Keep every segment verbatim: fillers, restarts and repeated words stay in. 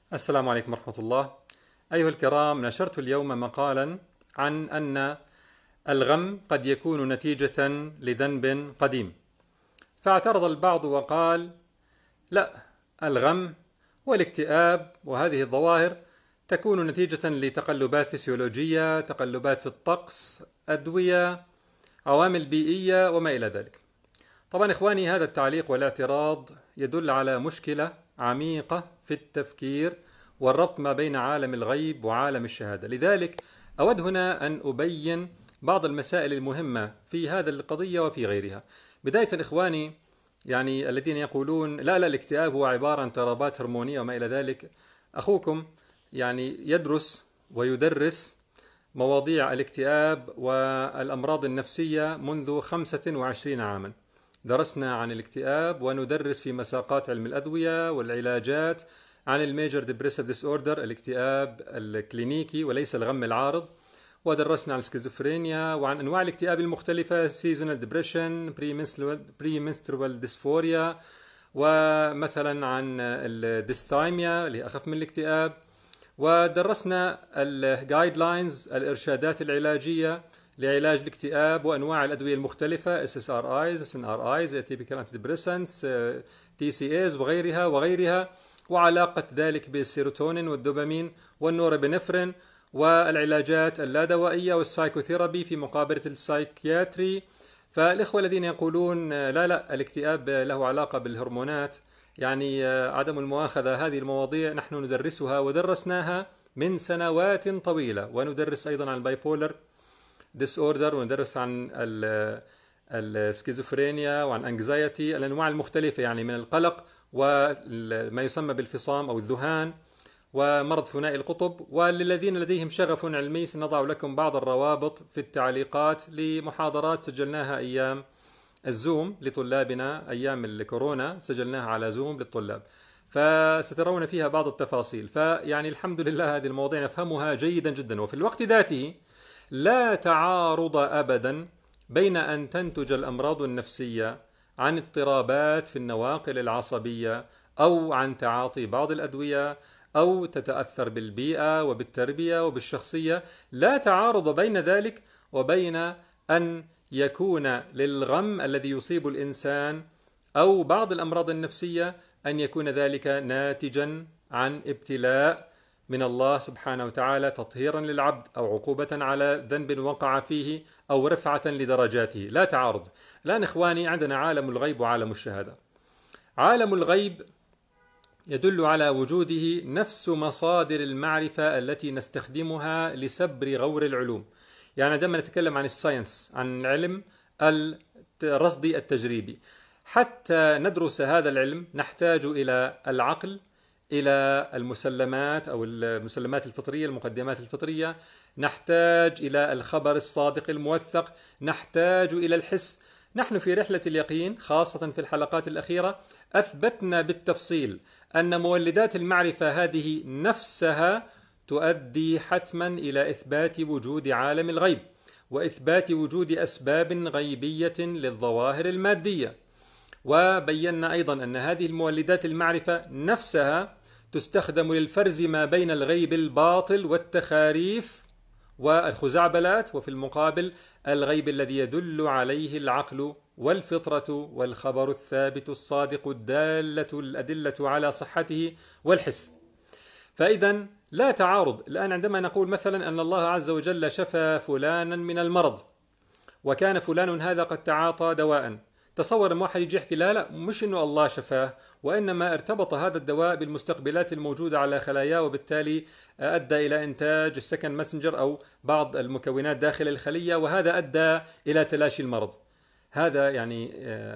السلام عليكم ورحمة الله. أيها الكرام، نشرت اليوم مقالا عن أن الغم قد يكون نتيجة لذنب قديم، فاعترض البعض وقال: لا، الغم والاكتئاب وهذه الظواهر تكون نتيجة لتقلبات فسيولوجية، تقلبات في الطقس، أدوية، عوامل بيئية وما إلى ذلك. طبعا إخواني، هذا التعليق والاعتراض يدل على مشكلة عميقة في التفكير والربط ما بين عالم الغيب وعالم الشهادة. لذلك أود هنا أن أبين بعض المسائل المهمة في هذه القضية وفي غيرها. بداية إخواني، يعني الذين يقولون لا لا الاكتئاب هو عبارة عن اضطرابات هرمونية وما إلى ذلك، أخوكم يعني يدرس ويدرس مواضيع الاكتئاب والأمراض النفسية منذ خمسة وعشرين عاما. درسنا عن الاكتئاب وندرس في مساقات علم الأدوية والعلاجات عن الميجر ديبريسيف ديس اوردر، الاكتئاب الكلينيكي وليس الغم العارض، ودرسنا عن السكيزوفرينيا وعن أنواع الاكتئاب المختلفة، سيزونال ديبريشن، بري منسترال ديسفوريا، ومثلا عن الديستايميا اللي أخف من الاكتئاب، ودرسنا الجايد لاينز، الإرشادات العلاجية لعلاج الاكتئاب وانواع الادويه المختلفه، اس اس ار ايز، اس ان ار ايز، اتيبيكال انتي ديبريسنتس، تي سي ايز وغيرها وغيرها، وعلاقه ذلك بالسيروتونين والدوبامين والنورابينفرين، والعلاجات اللادوائيه والسايكوثيرابي في مقابله السايكياتري. فالاخوه الذين يقولون لا لا الاكتئاب له علاقه بالهرمونات، يعني عدم المؤاخذه، هذه المواضيع نحن ندرسها ودرسناها من سنوات طويله، وندرس ايضا عن البايبولر ديس اوردر، وندرس عن السكيزوفرينيا وعن انكزايتي، الانواع المختلفه يعني من القلق وما يسمى بالفصام او الذهان ومرض ثنائي القطب. وللذين لديهم شغف علمي سنضع لكم بعض الروابط في التعليقات لمحاضرات سجلناها ايام الزوم لطلابنا، ايام الكورونا سجلناها على زوم للطلاب، فسترون فيها بعض التفاصيل. فيعني الحمد لله هذه المواضيع نفهمها جيدا جدا. وفي الوقت ذاته لا تعارض أبدا بين أن تنتج الأمراض النفسية عن اضطرابات في النواقل العصبية، أو عن تعاطي بعض الأدوية، أو تتأثر بالبيئة وبالتربية وبالشخصية. لا تعارض بين ذلك وبين أن يكون للغم الذي يصيب الإنسان أو بعض الأمراض النفسية أن يكون ذلك ناتجا عن ابتلاء من الله سبحانه وتعالى، تطهيرا للعبد أو عقوبة على ذنب وقع فيه أو رفعة لدرجاته. لا تعارض. الآن إخواني، عندنا عالم الغيب وعالم الشهادة. عالم الغيب يدل على وجوده نفس مصادر المعرفة التي نستخدمها لسبر غور العلوم. يعني عندما نتكلم عن الساينس، عن علم الرصد التجريبي، حتى ندرس هذا العلم نحتاج إلى العقل، إلى المسلمات أو المسلمات الفطرية، المقدمات الفطرية، نحتاج إلى الخبر الصادق الموثق، نحتاج إلى الحس. نحن في رحلة اليقين، خاصة في الحلقات الأخيرة، أثبتنا بالتفصيل أن مولدات المعرفة هذه نفسها تؤدي حتما إلى إثبات وجود عالم الغيب وإثبات وجود أسباب غيبية للظواهر المادية. وبينا أيضا أن هذه المولدات المعرفة نفسها تستخدم للفرز ما بين الغيب الباطل والتخاريف والخزعبلات، وفي المقابل الغيب الذي يدل عليه العقل والفطرة والخبر الثابت الصادق الدالة الأدلة على صحته والحس. فإذا لا تعارض. الآن عندما نقول مثلا أن الله عز وجل شفى فلانا من المرض، وكان فلان هذا قد تعاطى دواء، تصور ان واحد يجي يحكي لا لا مش انه الله شفاه، وانما ارتبط هذا الدواء بالمستقبلات الموجوده على خلاياه، وبالتالي ادى الى انتاج السكند ماسنجر او بعض المكونات داخل الخليه، وهذا ادى الى تلاشي المرض. هذا يعني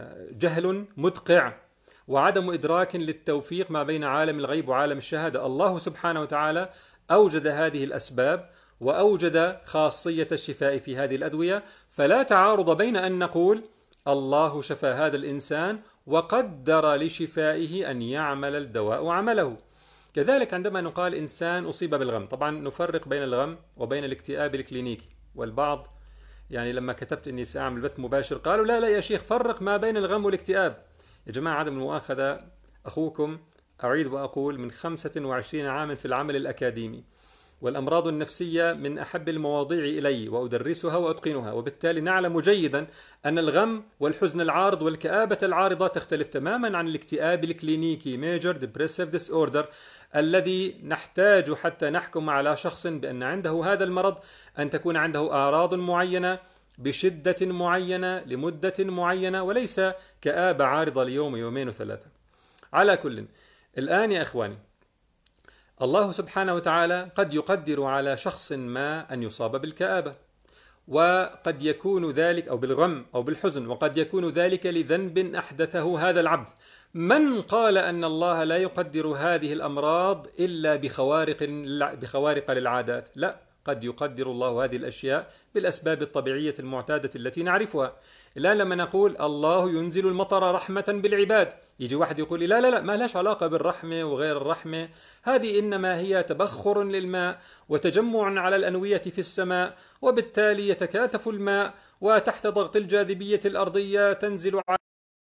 جهل مدقع وعدم ادراك للتوفيق ما بين عالم الغيب وعالم الشهاده. الله سبحانه وتعالى اوجد هذه الاسباب واوجد خاصيه الشفاء في هذه الادويه، فلا تعارض بين ان نقول الله شفى هذا الإنسان وقدر لشفائه أن يعمل الدواء عمله. كذلك عندما نقال إنسان أصيب بالغم، طبعا نفرق بين الغم وبين الاكتئاب الكلينيكي. والبعض يعني لما كتبت أني سأعمل بث مباشر قالوا لا لا يا شيخ، فرق ما بين الغم والاكتئاب. يا جماعة عدم المؤاخذة، أخوكم أعيد وأقول من خمسة وعشرين عاما في العمل الأكاديمي، والأمراض النفسية من أحب المواضيع إلي وأدرسها وأتقنها، وبالتالي نعلم جيدا أن الغم والحزن العارض والكآبة العارضة تختلف تماما عن الاكتئاب الكلينيكي Major Depressive Disorder الذي نحتاج حتى نحكم على شخص بأن عنده هذا المرض أن تكون عنده أعراض معينة بشدة معينة لمدة معينة، وليس كآبة عارضة ليوم يومين وثلاثة. على كل، الآن يا إخواني، الله سبحانه وتعالى قد يقدر على شخص ما أن يصاب بالكآبة، وقد يكون ذلك أو بالغم أو بالحزن، وقد يكون ذلك لذنب أحدثه هذا العبد. من قال أن الله لا يقدر هذه الأمراض إلا بخوارق بخوارق للعادات؟ لا، قد يقدر الله هذه الأشياء بالأسباب الطبيعية المعتادة التي نعرفها. الآن لما نقول الله ينزل المطر رحمة بالعباد، يجي واحد يقول لي لا لا لا، ما لهاش علاقة بالرحمة وغير الرحمة، هذه إنما هي تبخر للماء وتجمع على الأنوية في السماء، وبالتالي يتكاثف الماء وتحت ضغط الجاذبية الأرضية تنزل على.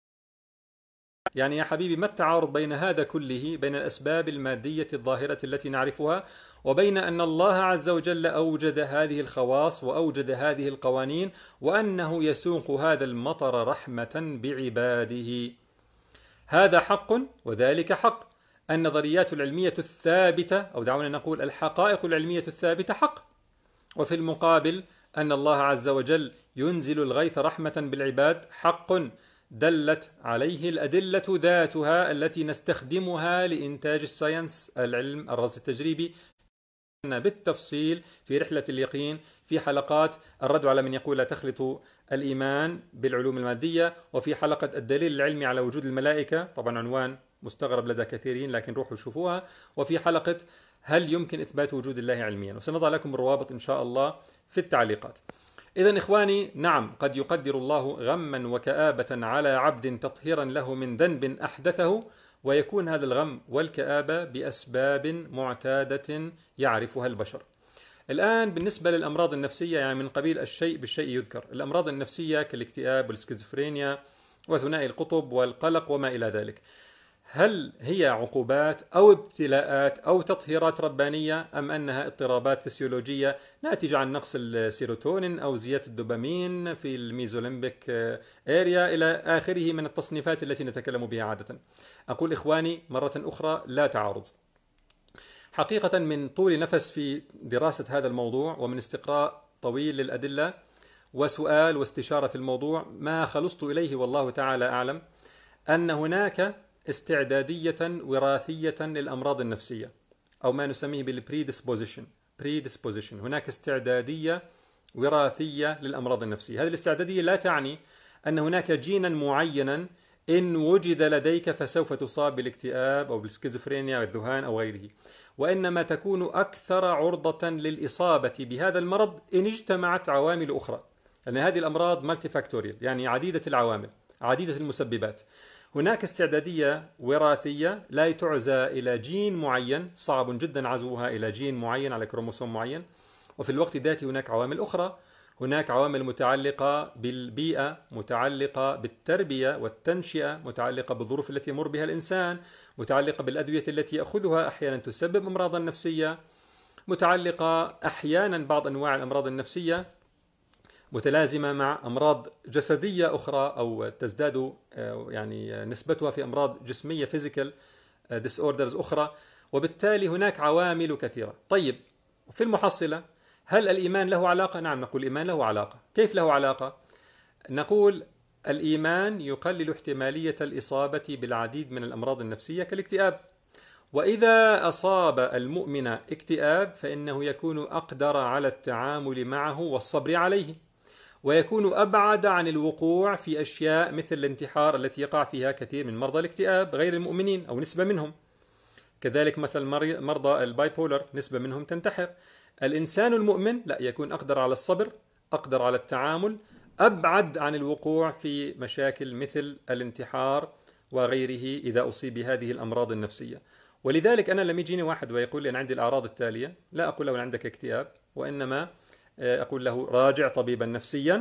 يعني يا حبيبي، ما التعارض بين هذا كله، بين الأسباب المادية الظاهرة التي نعرفها، وبين أن الله عز وجل أوجد هذه الخواص وأوجد هذه القوانين، وأنه يسوق هذا المطر رحمة بعباده؟ هذا حق وذلك حق. النظريات العلمية الثابتة، أو دعونا نقول الحقائق العلمية الثابتة حق. وفي المقابل أن الله عز وجل ينزل الغيث رحمة بالعباد حق، دلت عليه الأدلة ذاتها التي نستخدمها لإنتاج الساينس، العلم الرصد التجريبي، بالتفصيل في رحلة اليقين في حلقات الرد على من يقول لا تخلط الإيمان بالعلوم المادية، وفي حلقة الدليل العلمي على وجود الملائكة، طبعا عنوان مستغرب لدى كثيرين لكن روحوا شوفوها، وفي حلقة هل يمكن إثبات وجود الله علميا، وسنضع لكم الروابط إن شاء الله في التعليقات. إذن إخواني، نعم، قد يقدر الله غما وكآبة على عبد تطهيرا له من ذنب أحدثه، ويكون هذا الغم والكآبة بأسباب معتادة يعرفها البشر. الآن بالنسبة للأمراض النفسية، يعني من قبيل الشيء بالشيء يذكر، الأمراض النفسية كالاكتئاب والسكيزوفرينيا وثنائي القطب والقلق وما إلى ذلك، هل هي عقوبات أو ابتلاءات أو تطهيرات ربانية، أم أنها اضطرابات فسيولوجية ناتجة عن نقص السيروتونين أو زيادة الدوبامين في الميزوليمبيك اريا إلى آخره من التصنيفات التي نتكلم بها عادة؟ أقول إخواني مرة أخرى، لا تعارض. حقيقة من طول نفس في دراسة هذا الموضوع ومن استقراء طويل للأدلة وسؤال واستشارة في الموضوع، ما خلصت إليه والله تعالى أعلم أن هناك استعدادية وراثية للأمراض النفسية، أو ما نسميه بالبريدisposition predisposition. هناك استعدادية وراثية للأمراض النفسية. هذه الاستعدادية لا تعني أن هناك جينا معينا إن وجد لديك فسوف تصاب بالاكتئاب أو بالسكيزوفرينيا أو الذهان أو غيره، وإنما تكون أكثر عرضة للإصابة بهذا المرض إن اجتمعت عوامل أخرى، لأن هذه الأمراض مالتي فاكتوريال، يعني عديدة العوامل، عديدة المسببات. هناك استعدادية وراثية لا تعزى إلى جين معين، صعب جدا عزوها إلى جين معين على كروموسوم معين، وفي الوقت ذاته هناك عوامل أخرى، هناك عوامل متعلقة بالبيئة، متعلقة بالتربية والتنشئة، متعلقة بالظروف التي يمر بها الإنسان، متعلقة بالأدوية التي يأخذها أحيانا تسبب أمراضا نفسية، متعلقة أحيانا بعض أنواع الأمراض النفسية متلازمة مع أمراض جسدية أخرى أو تزداد يعني نسبتها في أمراض جسمية physical disorders أخرى، وبالتالي هناك عوامل كثيرة. طيب، في المحصلة هل الإيمان له علاقة؟ نعم، نقول الإيمان له علاقة. كيف له علاقة؟ نقول الإيمان يقلل احتمالية الإصابة بالعديد من الأمراض النفسية كالاكتئاب، وإذا أصاب المؤمن اكتئاب فإنه يكون أقدر على التعامل معه والصبر عليه، ويكون أبعد عن الوقوع في أشياء مثل الانتحار التي يقع فيها كثير من مرضى الاكتئاب غير المؤمنين أو نسبة منهم. كذلك مثل مرضى البايبولر نسبة منهم تنتحر. الإنسان المؤمن لا، يكون أقدر على الصبر، أقدر على التعامل، أبعد عن الوقوع في مشاكل مثل الانتحار وغيره إذا أصيب بهذه الأمراض النفسية. ولذلك أنا لما يجيني واحد ويقول لي أنا عندي الأعراض التالية، لا أقول له أنا عندك اكتئاب، وإنما أقول له راجع طبيبا نفسيا،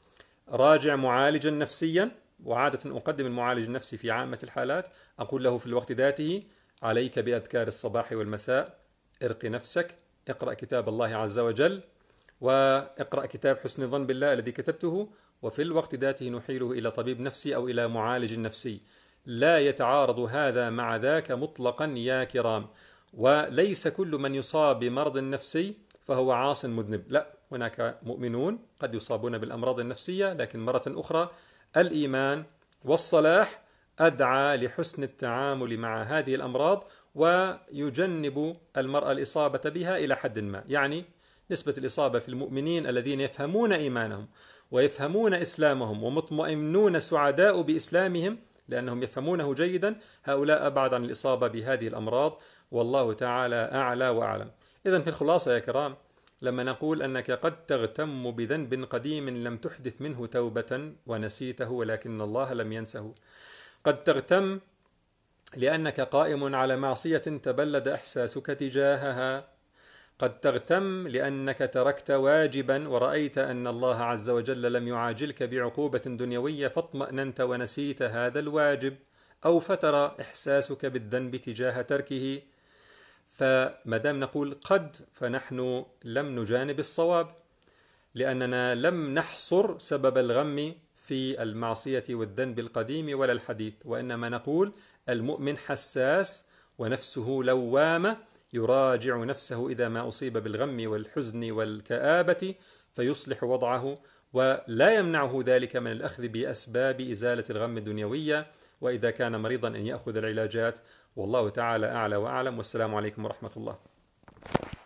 راجع معالجا نفسيا، وعادة أقدم المعالج النفسي في عامة الحالات. أقول له في الوقت ذاته عليك بأذكار الصباح والمساء، ارق نفسك، اقرأ كتاب الله عز وجل، واقرأ كتاب حسن الظن بالله الذي كتبته، وفي الوقت ذاته نحيله إلى طبيب نفسي أو إلى معالج نفسي. لا يتعارض هذا مع ذاك مطلقا يا كرام. وليس كل من يصاب بمرض نفسي فهو عاص مذنب، لا، هناك مؤمنون قد يصابون بالأمراض النفسية، لكن مرة أخرى الإيمان والصلاح أدعى لحسن التعامل مع هذه الأمراض، ويجنب المرأة الإصابة بها إلى حد ما. يعني نسبة الإصابة في المؤمنين الذين يفهمون إيمانهم ويفهمون إسلامهم ومطمئنون سعداء بإسلامهم لأنهم يفهمونه جيدا، هؤلاء أبعد عن الإصابة بهذه الأمراض، والله تعالى أعلى وأعلم. إذن في الخلاصة يا كرام، لما نقول أنك قد تغتم بذنب قديم لم تحدث منه توبة ونسيته ولكن الله لم ينسه، قد تغتم لأنك قائم على معصية تبلد إحساسك تجاهها، قد تغتم لأنك تركت واجبا ورأيت أن الله عز وجل لم يعاجلك بعقوبة دنيوية فاطمأننت ونسيت هذا الواجب، أو فتر إحساسك بالذنب تجاه تركه. فمادام نقول قد، فنحن لم نجانب الصواب، لأننا لم نحصر سبب الغم في المعصية والذنب القديم ولا الحديث، وإنما نقول المؤمن حساس ونفسه لوامة، يراجع نفسه إذا ما أصيب بالغم والحزن والكآبة فيصلح وضعه، ولا يمنعه ذلك من الأخذ بأسباب إزالة الغم الدنيوية، وإذا كان مريضا أن يأخذ العلاجات. والله تعالى أعلى وأعلم، والسلام عليكم ورحمة الله.